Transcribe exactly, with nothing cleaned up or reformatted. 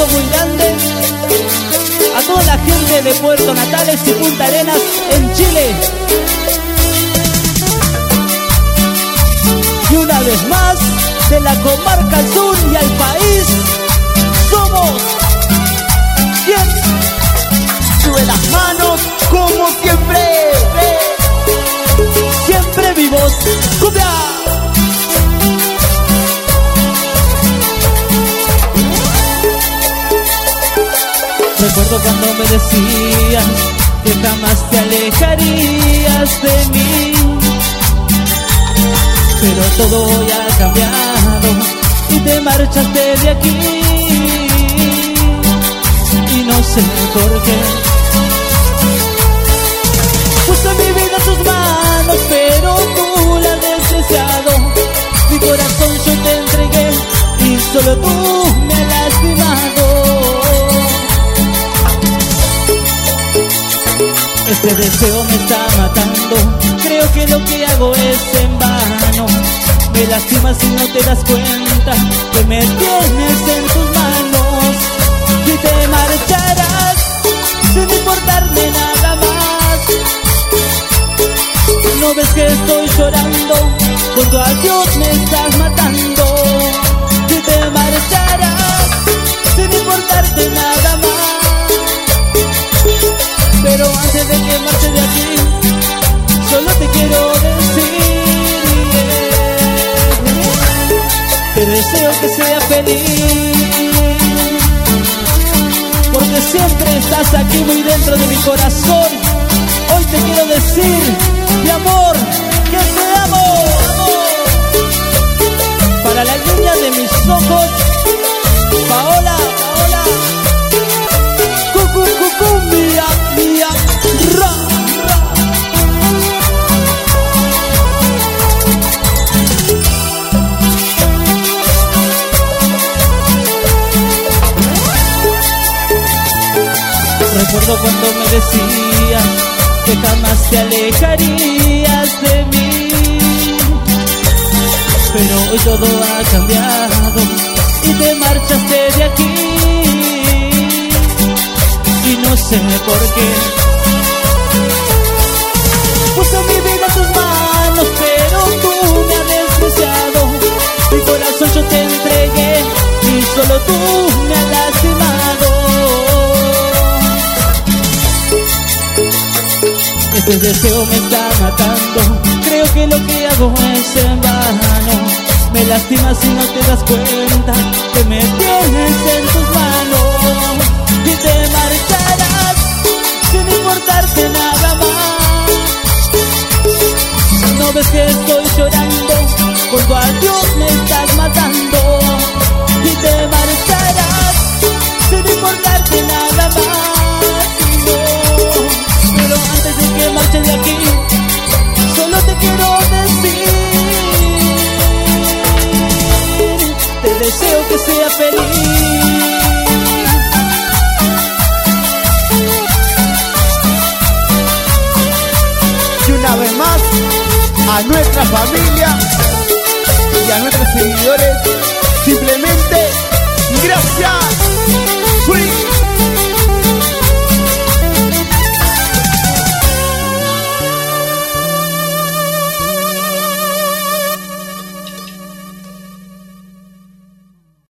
abrazo muy grande a toda la gente de Puerto Natales y Punta Arenas en Chile. Y una vez más, de la comarca sur y al país, somos quien sube las manos como siempre, siempre vivos. ¡Cumbia! Recuerdo cuando me decías que jamás te alejarías de mí, pero todo ya ha cambiado y te marchaste de aquí. Y no sé por qué. Puse mi vida en tus manos, pero tú la has despreciado. Mi corazón yo te entregué y solo tú me has lastimado. Este deseo me está matando, creo que lo que hago es en vano. Me lastimas y no te das cuenta que me tienes en tus manos. Y te marcharás sin importarme nada más. No ves que estoy llorando, con tu adiós me estás matando. Y te marcharás sin importarte nada más. Pero antes de que marche de aquí, solo te quiero decir, yeah, te deseo que seas feliz, porque siempre estás aquí muy dentro de mi corazón. Hoy te quiero decir, mi amor, que te amo. Para la niña de mis ojos, Paola, Paola, cucu, cucu, mía, mía, ra, ra. Recuerdo cuando me decías que jamás te alejarías de mí, pero hoy todo ha cambiado y te marchaste de aquí. Y no sé por qué. Puse mi vida en tus manos, pero tú me has despreciado. Mi corazón yo te entregué y solo tú me has lastimado. Este deseo me está matando, creo que lo que hago es en vano. Me lastimas y no te das cuenta que me tienes en tus manos. Y te marcharás sin importarte nada más. No ves que estoy llorando, con tu adiós me estás matando. Y te marcharás sin importarte nada más. No, pero antes de que marches de aquí, solo te quiero decir, te deseo que seas feliz. Y una vez más, a nuestra familia